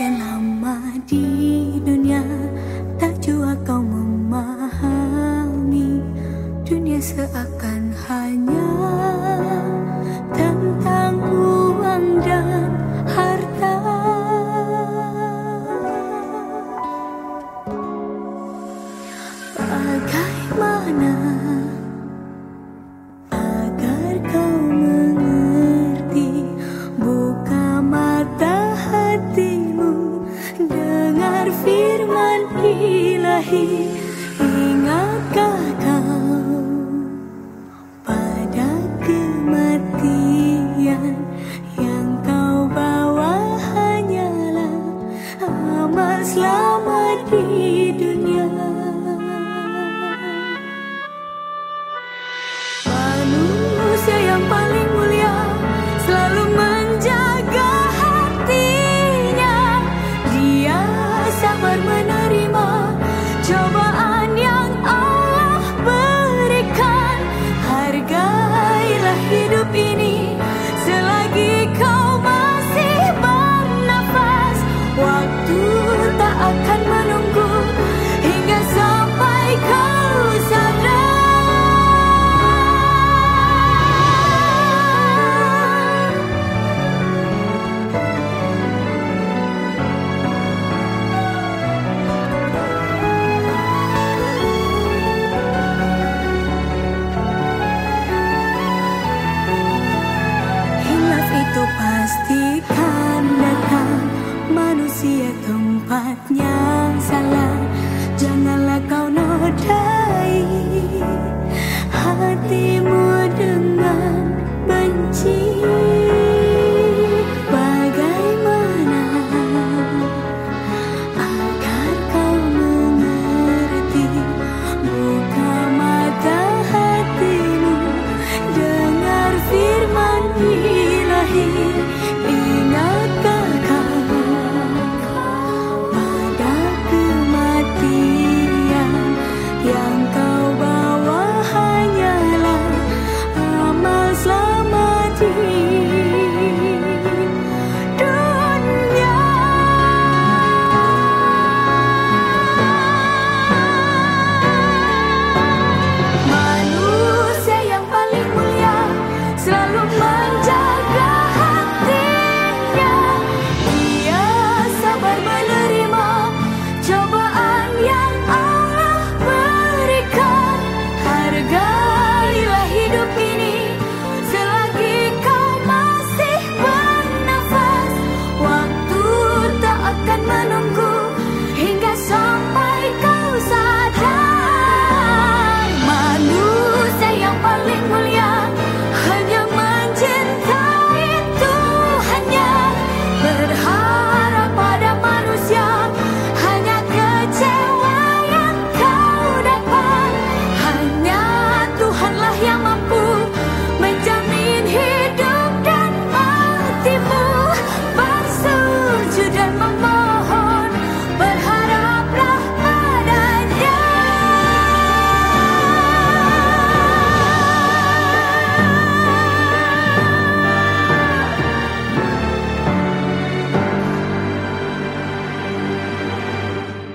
Sekian lama di dunia, tak jua kau memahami. Dunia seakan hanya tentang uang dan harta. Bagaimana agar kau mengerti? Buka mata hatimu, dengar firman Ilahi. Ingatkah kau pada kematian? Yang kau bawa hanyalah amal selamat di dunia. Manusia yang paling mulia selalu menjaga hatinya. Dia sabar menerima cobaan yang Allah berikan. Hargailah hidup ini selagi kau masih bernafas. Waktu tak akan menunggu hingga sampai kau sadar. Itu pastikan datang, manusia tempatnya salah. Janganlah kau nodai hatimu dengan